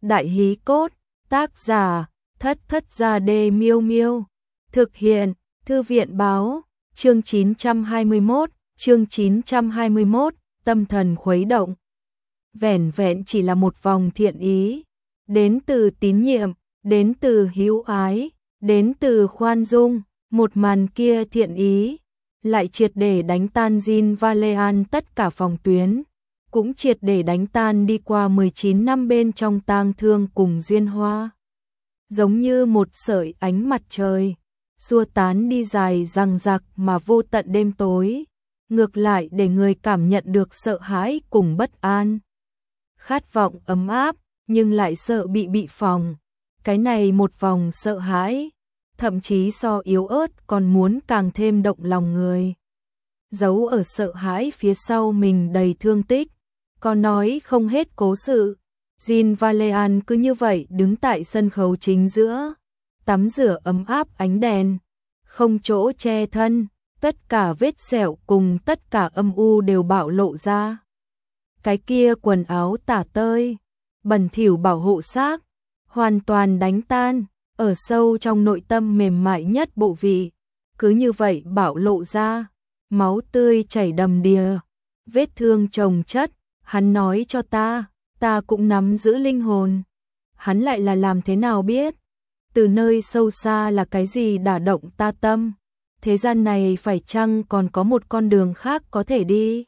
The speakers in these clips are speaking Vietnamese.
Đại hí cốt, tác giả, Thất Thất Gia Đê Miêu Miêu. Thực hiện, Thư viện báo, chương 921, tâm thần khuấy động. Vẻn vẹn chỉ là một vòng thiện ý, đến từ tín nhiệm, đến từ hữu ái, đến từ khoan dung, một màn kia thiện ý, lại triệt để đánh tan Jean Valjean tất cả phòng tuyến, cũng triệt để đánh tan đi qua 19 năm bên trong tang thương cùng duyên hoa. Giống như một sợi ánh mặt trời, xua tán đi dài dằng dặc mà vô tận đêm tối, ngược lại để người cảm nhận được sợ hãi cùng bất an. Khát vọng ấm áp, nhưng lại sợ bị phòng. Cái này một vòng sợ hãi, thậm chí so yếu ớt còn muốn càng thêm động lòng người. Giấu ở sợ hãi phía sau mình đầy thương tích, có nói không hết cố sự. Jean Valjean cứ như vậy đứng tại sân khấu chính giữa, tắm rửa ấm áp ánh đèn, không chỗ che thân, tất cả vết sẹo cùng tất cả âm u đều bạo lộ ra. Cái kia quần áo tả tơi, bẩn thỉu bảo hộ xác, hoàn toàn đánh tan, ở sâu trong nội tâm mềm mại nhất bộ vị, cứ như vậy bạo lộ ra, máu tươi chảy đầm đìa, vết thương chồng chất, hắn nói cho ta cũng nắm giữ linh hồn. Hắn lại là làm thế nào biết? Từ nơi sâu xa là cái gì đả động ta tâm? Thế gian này phải chăng còn có một con đường khác có thể đi?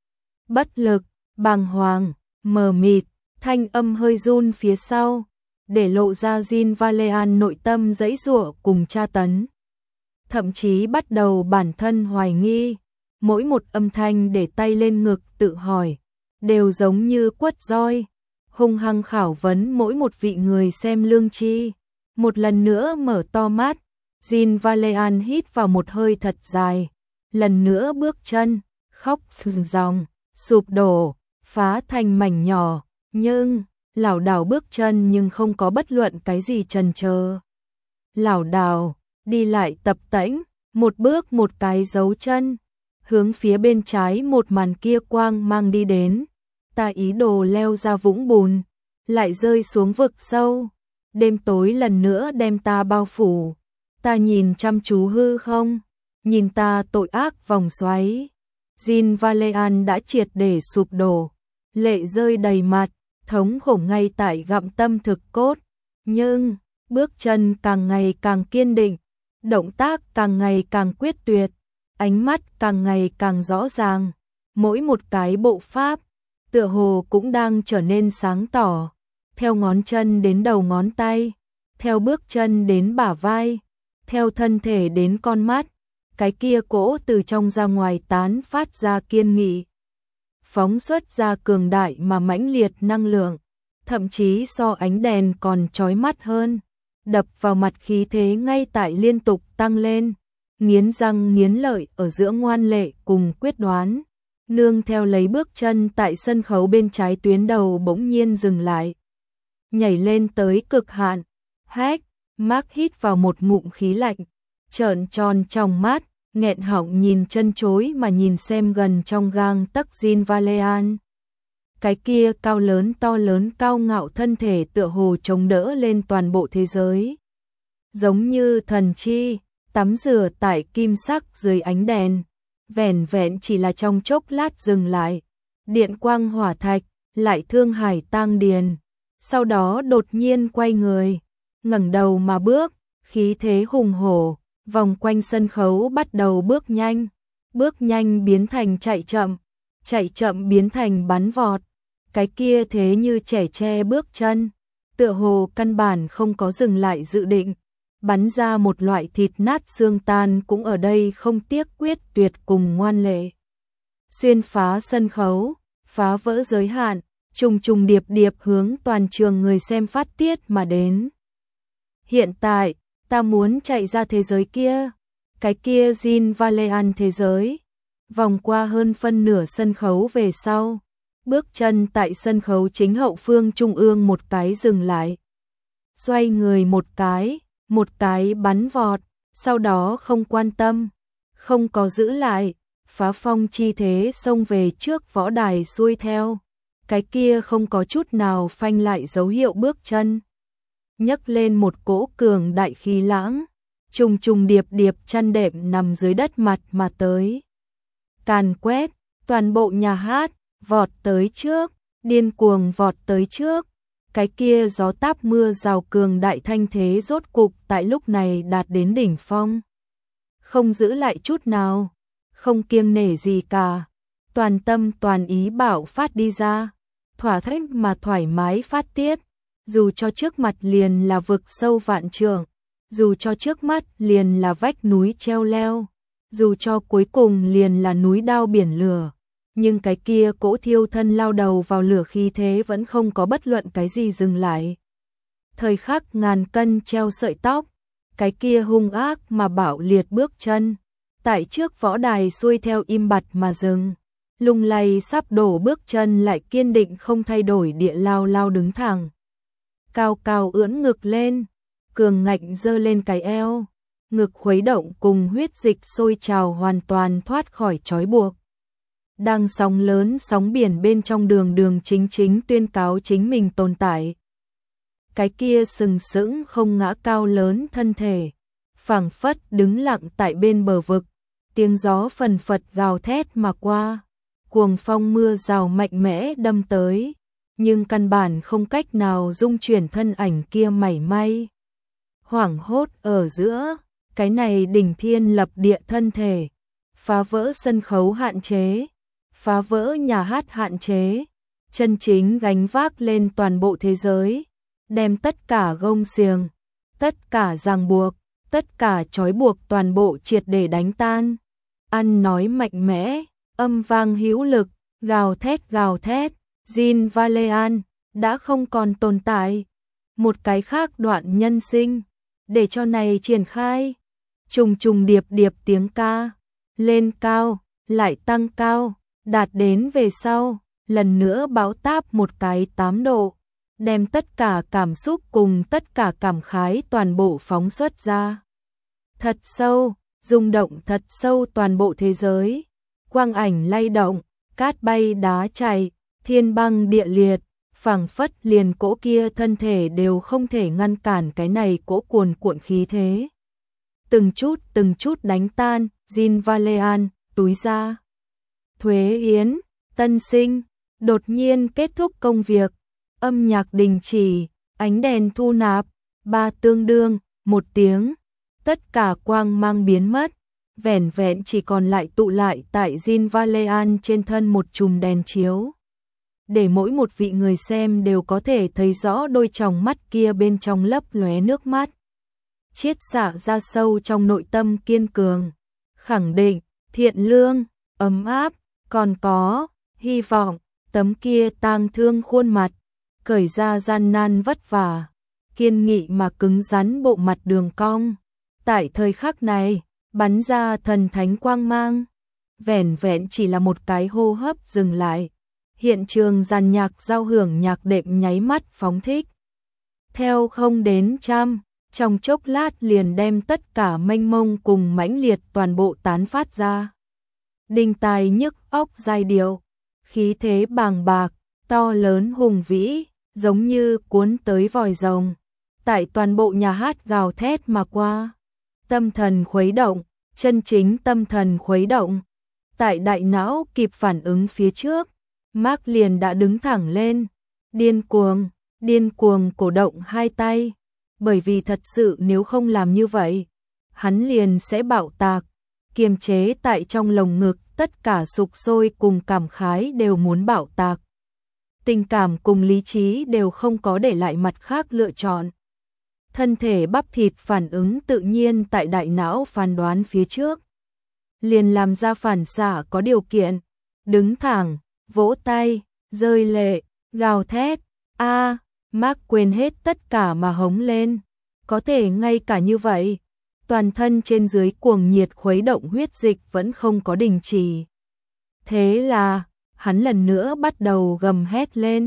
Bất lực, bàng hoàng, mờ mịt, thanh âm hơi run phía sau, để lộ ra Jean Valjean nội tâm giãy giụa cùng tra tấn. Thậm chí bắt đầu bản thân hoài nghi, mỗi một âm thanh để tay lên ngực tự hỏi, đều giống như quất roi, hung hăng khảo vấn mỗi một vị người xem lương tri. Một lần nữa mở to mắt, Jean Valjean hít vào một hơi thật dài, lần nữa bước chân, khóc ròng ròng, sụp đổ, phá thành mảnh nhỏ, nhưng lảo đảo bước chân nhưng không có bất luận cái gì chần chờ. Lảo đảo, đi lại tập tễnh, một bước một cái dấu chân, hướng phía bên trái một màn kia quang mang đi đến. Ta ý đồ leo ra vũng bùn, lại rơi xuống vực sâu. Đêm tối lần nữa đem ta bao phủ. Ta nhìn chăm chú hư không, nhìn ta tội ác vòng xoáy. Jean Valjean đã triệt để sụp đổ, lệ rơi đầy mặt, thống khổ ngay tại gặm tâm thực cốt. Nhưng, bước chân càng ngày càng kiên định, động tác càng ngày càng quyết tuyệt, ánh mắt càng ngày càng rõ ràng. Mỗi một cái bộ pháp, tựa hồ cũng đang trở nên sáng tỏ, theo ngón chân đến đầu ngón tay, theo bước chân đến bả vai, theo thân thể đến con mắt, cái kia cỗ từ trong ra ngoài tán phát ra kiên nghị, phóng xuất ra cường đại mà mãnh liệt năng lượng, thậm chí so ánh đèn còn chói mắt hơn, đập vào mặt khí thế ngay tại liên tục tăng lên, nghiến răng nghiến lợi ở giữa ngoan lệ cùng quyết đoán. Nương theo lấy bước chân tại sân khấu bên trái tuyến đầu bỗng nhiên dừng lại, nhảy lên tới cực hạn. Hét, Mark hít vào một ngụm khí lạnh, trợn tròn trong mắt, nghẹn họng nhìn chân chối mà nhìn xem gần trong gang tấc Jean Valjean. Cái kia cao lớn to lớn cao ngạo thân thể tựa hồ chống đỡ lên toàn bộ thế giới. Giống như thần chi, tắm rửa tại kim sắc dưới ánh đèn. Vẻn vẹn chỉ là trong chốc lát dừng lại, điện quang hỏa thạch, lại thương hải tang điền, sau đó đột nhiên quay người, ngẩng đầu mà bước, khí thế hùng hổ, vòng quanh sân khấu bắt đầu bước nhanh biến thành chạy chậm biến thành bắn vọt, cái kia thế như trẻ tre bước chân, tựa hồ căn bản không có dừng lại dự định. Bắn ra một loại thịt nát xương tan cũng ở đây không tiếc quyết tuyệt cùng ngoan lệ. Xuyên phá sân khấu, phá vỡ giới hạn, trùng trùng điệp điệp hướng toàn trường người xem phát tiết mà đến. Hiện tại, ta muốn chạy ra thế giới kia, cái kia Jean Valjean thế giới. Vòng qua hơn phân nửa sân khấu về sau, bước chân tại sân khấu chính hậu phương trung ương một cái dừng lại. Xoay người một cái bắn vọt, sau đó không quan tâm, không có giữ lại, phá phong chi thế xông về trước võ đài xuôi theo, cái kia không có chút nào phanh lại dấu hiệu bước chân. Nhấc lên một cỗ cường đại khí lãng, trùng trùng điệp điệp chăn đệm nằm dưới đất mặt mà tới. Càn quét, toàn bộ nhà hát, vọt tới trước, điên cuồng vọt tới trước. Cái kia gió táp mưa rào cường đại thanh thế rốt cục tại lúc này đạt đến đỉnh phong. Không giữ lại chút nào, không kiêng nể gì cả, toàn tâm toàn ý bạo phát đi ra, thỏa thích mà thoải mái phát tiết, dù cho trước mặt liền là vực sâu vạn trượng, dù cho trước mắt liền là vách núi treo leo, dù cho cuối cùng liền là núi đao biển lửa, nhưng cái kia cỗ thiêu thân lao đầu vào lửa khí thế vẫn không có bất luận cái gì dừng lại. Thời khắc ngàn cân treo sợi tóc, cái kia hung ác mà bạo liệt bước chân, tại trước võ đài xuôi theo im bặt mà dừng, lung lay sắp đổ bước chân lại kiên định không thay đổi địa lao lao đứng thẳng. Cao cao ưỡn ngực lên, cường ngạnh giơ lên cái eo, ngực khuấy động cùng huyết dịch sôi trào hoàn toàn thoát khỏi trói buộc. Đang sóng lớn sóng biển bên trong đường đường chính chính tuyên cáo chính mình tồn tại. Cái kia sừng sững không ngã cao lớn thân thể, phảng phất đứng lặng tại bên bờ vực, tiếng gió phần phật gào thét mà qua, cuồng phong mưa rào mạnh mẽ đâm tới, nhưng căn bản không cách nào dung chuyển thân ảnh kia mảy may. Hoảng hốt ở giữa, cái này đỉnh thiên lập địa thân thể, phá vỡ sân khấu hạn chế, phá vỡ nhà hát hạn chế, chân chính gánh vác lên toàn bộ thế giới, đem tất cả gông xiềng, tất cả ràng buộc, tất cả trói buộc toàn bộ triệt để đánh tan. Ăn nói mạnh mẽ, âm vang hữu lực, gào thét, Jean Valjean đã không còn tồn tại. Một cái khác đoạn nhân sinh, để cho này triển khai. Trùng trùng điệp điệp tiếng ca, lên cao, lại tăng cao, đạt đến về sau, lần nữa bão táp một cái 8 độ, đem tất cả cảm xúc cùng tất cả cảm khái toàn bộ phóng xuất ra. Thật sâu, rung động thật sâu toàn bộ thế giới, quang ảnh lay động, cát bay đá chảy, thiên băng địa liệt, phảng phất liền cỗ kia thân thể đều không thể ngăn cản cái này cỗ cuồn cuộn khí thế. Từng chút đánh tan, Jean Valjean, túi ra. Thuế Yến, tân sinh, đột nhiên kết thúc công việc, âm nhạc đình chỉ, ánh đèn thu nạp, 3 tương đương, 1 tiếng, tất cả quang mang biến mất, vẻn vẹn chỉ còn lại tụ lại tại Jean Valjean trên thân một chùm đèn chiếu. Để mỗi một vị người xem đều có thể thấy rõ đôi tròng mắt kia bên trong lấp lóe nước mắt. Chiết xạ ra sâu trong nội tâm kiên cường, khẳng định, thiện lương, ấm áp, còn có, hy vọng, tấm kia tang thương khuôn mặt, cởi ra gian nan vất vả, kiên nghị mà cứng rắn bộ mặt đường cong. Tại thời khắc này, bắn ra thần thánh quang mang, vẻn vẹn chỉ là một cái hô hấp dừng lại. Hiện trường dàn nhạc giao hưởng nhạc đệm nháy mắt phóng thích. Theo không đến trăm, trong chốc lát liền đem tất cả mênh mông cùng mãnh liệt toàn bộ tán phát ra. Đinh tai nhức óc giai điệu, khí thế bàng bạc, to lớn hùng vĩ, giống như cuốn tới vòi rồng. Tại toàn bộ nhà hát gào thét mà qua. Tâm thần khuấy động, chân chính tâm thần khuấy động. Tại đại não kịp phản ứng phía trước, Mark liền đã đứng thẳng lên, điên cuồng cổ động hai tay, bởi vì thật sự nếu không làm như vậy, hắn liền sẽ bạo tạc, kiềm chế tại trong lồng ngực, tất cả sục sôi cùng cảm khái đều muốn bạo tạc. Tình cảm cùng lý trí đều không có để lại mặt khác lựa chọn. Thân thể bắp thịt phản ứng tự nhiên tại đại não phán đoán phía trước, liền làm ra phản xạ có điều kiện, đứng thẳng, vỗ tay, rơi lệ, gào thét, Mark quên hết tất cả mà hống lên, có thể ngay cả như vậy, toàn thân trên dưới cuồng nhiệt khuấy động huyết dịch vẫn không có đình chỉ. Thế là, hắn lần nữa bắt đầu gầm hét lên,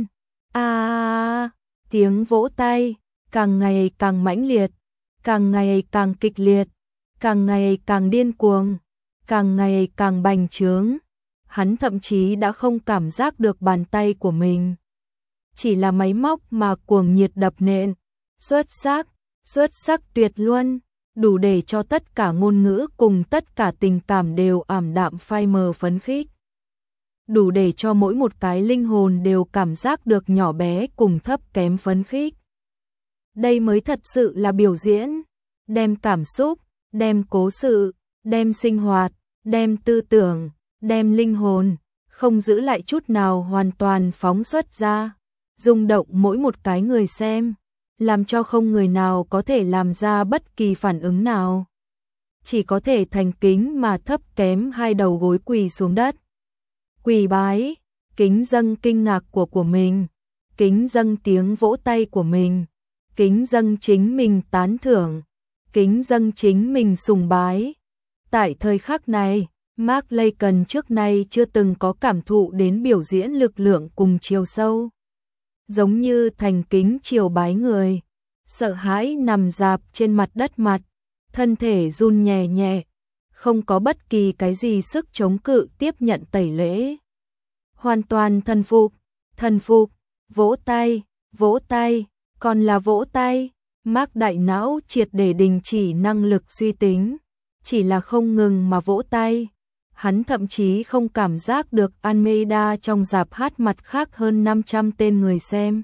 tiếng vỗ tay, càng ngày càng mãnh liệt, càng ngày càng kịch liệt, càng ngày càng điên cuồng, càng ngày càng bành trướng. hắn thậm chí đã không cảm giác được bàn tay của mình. Chỉ là máy móc mà cuồng nhiệt đập nện. Xuất sắc tuyệt luôn, đủ để cho tất cả ngôn ngữ cùng tất cả tình cảm đều ảm đạm phai mờ phấn khích. Đủ để cho mỗi một cái linh hồn đều cảm giác được nhỏ bé cùng thấp kém phấn khích. Đây mới thật sự là biểu diễn, đem cảm xúc, đem cố sự, đem sinh hoạt, đem tư tưởng, đem linh hồn, không giữ lại chút nào hoàn toàn phóng xuất ra, rung động mỗi một cái người xem, làm cho không người nào có thể làm ra bất kỳ phản ứng nào. Chỉ có thể thành kính mà thấp kém hai đầu gối quỳ xuống đất. Quỳ bái, kính dâng kinh ngạc của mình, kính dâng tiếng vỗ tay của mình, kính dâng chính mình tán thưởng, kính dâng chính mình sùng bái. Tại thời khắc này, Mark Laken trước nay chưa từng có cảm thụ đến biểu diễn lực lượng cùng chiều sâu. Giống như thành kính chiều bái người, sợ hãi nằm rạp trên mặt đất thân thể run nhẹ nhẹ, không có bất kỳ cái gì sức chống cự tiếp nhận tẩy lễ. Hoàn toàn thần phục, vỗ tay, còn là vỗ tay. Mark đại não triệt để đình chỉ năng lực suy tính, chỉ là không ngừng mà vỗ tay. Hắn thậm chí không cảm giác được Almeida trong rạp hát mặt khác hơn 500 tên người xem.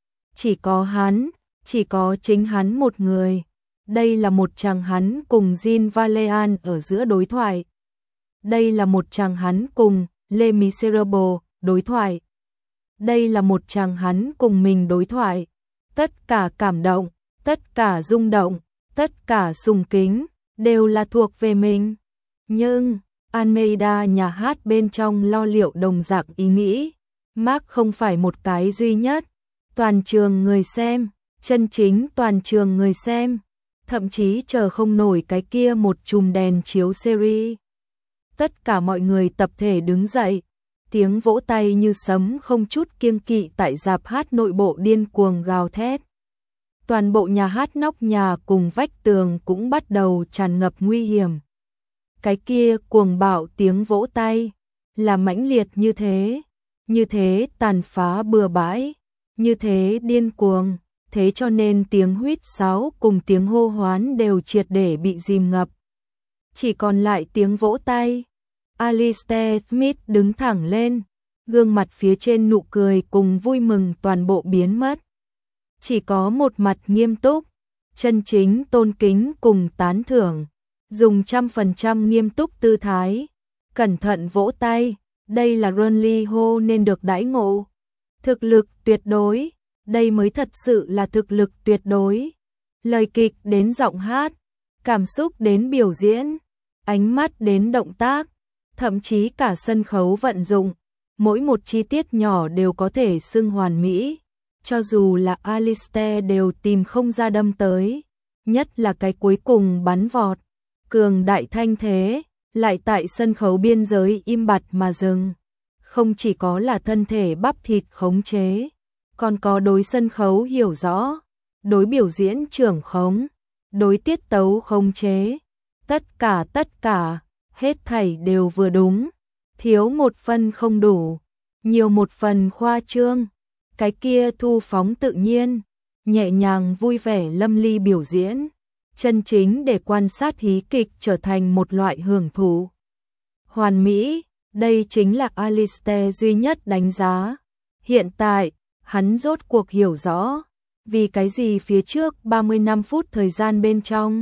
Chỉ có chính hắn một người. Đây là một chàng hắn cùng Jean Valjean ở giữa đối thoại. Đây là một chàng hắn cùng Les Miserables đối thoại. Đây là một chàng hắn cùng mình đối thoại. Tất cả cảm động, tất cả rung động, tất cả sùng kính, đều là thuộc về mình. Nhưng Almeida nhà hát bên trong lo liệu đồng dạng ý nghĩ. Mark không phải một cái duy nhất. Toàn trường người xem, chân chính toàn trường người xem, thậm chí chờ không nổi cái kia một chùm đèn chiếu series. Tất cả mọi người tập thể đứng dậy, tiếng vỗ tay như sấm không chút kiêng kỵ tại rạp hát nội bộ điên cuồng gào thét. Toàn bộ nhà hát nóc nhà cùng vách tường cũng bắt đầu tràn ngập nguy hiểm. Cái kia cuồng bạo tiếng vỗ tay là mãnh liệt như thế tàn phá bừa bãi, như thế điên cuồng, thế cho nên tiếng huýt sáo cùng tiếng hô hoán đều triệt để bị dìm ngập. Chỉ còn lại tiếng vỗ tay. Alistair Smith đứng thẳng lên, gương mặt phía trên nụ cười cùng vui mừng toàn bộ biến mất. Chỉ có một mặt nghiêm túc, chân chính tôn kính cùng tán thưởng, dùng 100% nghiêm túc tư thái, cẩn thận vỗ tay, đây là Ronly Ho nên được đãi ngộ. Thực lực tuyệt đối, đây mới thật sự là thực lực tuyệt đối. Lời kịch đến giọng hát, cảm xúc đến biểu diễn, ánh mắt đến động tác, thậm chí cả sân khấu vận dụng, mỗi một chi tiết nhỏ đều có thể xưng hoàn mỹ. Cho dù là Alistair đều tìm không ra đâm tới, nhất là cái cuối cùng bắn vọt, cường đại thanh thế, lại tại sân khấu biên giới im bặt mà dừng. Không chỉ có là thân thể bắp thịt khống chế, còn có đối sân khấu hiểu rõ, đối biểu diễn trưởng khống, đối tiết tấu khống chế. Tất cả, hết thảy đều vừa đúng, thiếu một phần không đủ, nhiều một phần khoa trương. Cái kia thu phóng tự nhiên, nhẹ nhàng vui vẻ lâm ly biểu diễn, chân chính để quan sát hí kịch trở thành một loại hưởng thụ. Hoàn mỹ, đây chính là Alistair duy nhất đánh giá. Hiện tại, hắn rốt cuộc hiểu rõ, vì cái gì phía trước 35 phút thời gian bên trong.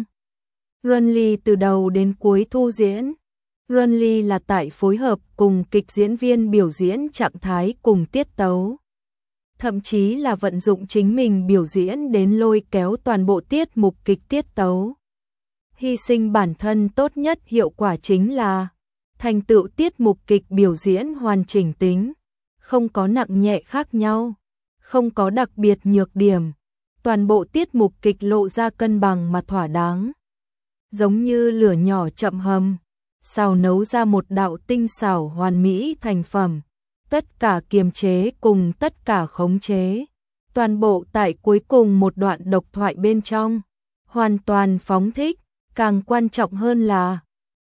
Ronly từ đầu đến cuối thu diễn. Ronly là tại phối hợp cùng kịch diễn viên biểu diễn trạng thái cùng tiết tấu. Thậm chí là vận dụng chính mình biểu diễn đến lôi kéo toàn bộ tiết mục kịch tiết tấu. Hy sinh bản thân tốt nhất hiệu quả chính là thành tựu tiết mục kịch biểu diễn hoàn chỉnh tính, không có nặng nhẹ khác nhau, không có đặc biệt nhược điểm, toàn bộ tiết mục kịch lộ ra cân bằng mà thỏa đáng. Giống như lửa nhỏ chậm hầm, xào nấu ra một đạo tinh xảo hoàn mỹ thành phẩm. Tất cả kiềm chế cùng tất cả khống chế, toàn bộ tại cuối cùng một đoạn độc thoại bên trong, hoàn toàn phóng thích, càng quan trọng hơn là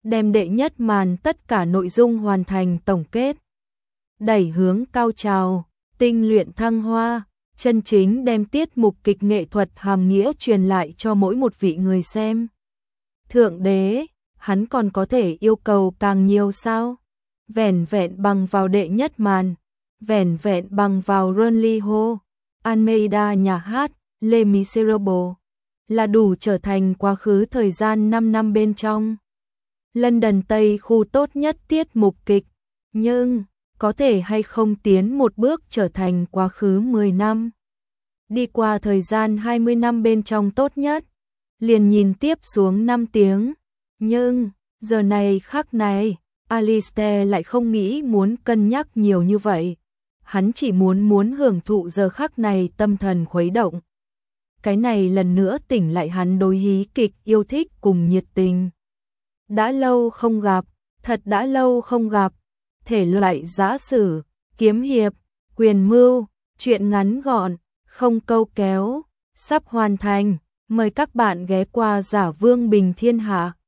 đem đệ nhất màn tất cả nội dung hoàn thành tổng kết. Đẩy hướng cao trào, tinh luyện thăng hoa, chân chính đem tiết mục kịch nghệ thuật hàm nghĩa truyền lại cho mỗi một vị người xem. Thượng đế, hắn còn có thể yêu cầu càng nhiều sao? Vẻn vẹn bằng vào đệ nhất màn, vẻn vẹn bằng vào Ronaldo, Almeida nhà hát, Les Miserables, là đủ trở thành quá khứ thời gian 5 năm bên trong London Tây khu tốt nhất tiết mục kịch, nhưng có thể hay không tiến một bước trở thành quá khứ 10 năm. Đi qua thời gian 20 năm bên trong tốt nhất, liền nhìn tiếp xuống 5 tiếng, nhưng giờ này khắc này, Alistair lại không nghĩ muốn cân nhắc nhiều như vậy. Hắn chỉ muốn hưởng thụ giờ khắc này tâm thần khuấy động. Cái này lần nữa tỉnh lại hắn đối hí kịch yêu thích cùng nhiệt tình. Đã lâu không gặp, thật đã lâu không gặp. Thể loại giã sử, kiếm hiệp, quyền mưu, truyện ngắn gọn, không câu kéo, sắp hoàn thành. Mời các bạn ghé qua Giả Vương Bình Thiên Hạ.